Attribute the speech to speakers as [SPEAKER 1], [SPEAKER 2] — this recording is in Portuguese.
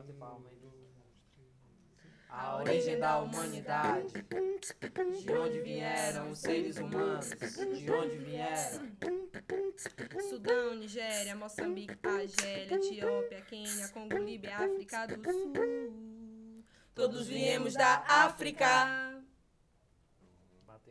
[SPEAKER 1] bater palma aí.
[SPEAKER 2] A origem da humanidade. De onde vieram os seres humanos? De onde vieram?
[SPEAKER 3] Sudão, Nigéria, Moçambique, Argélia, Etiópia, Quênia, Congo, Líbia, África do Sul. Todos viemos da África.